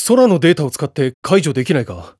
空のデータを使って解除できないか？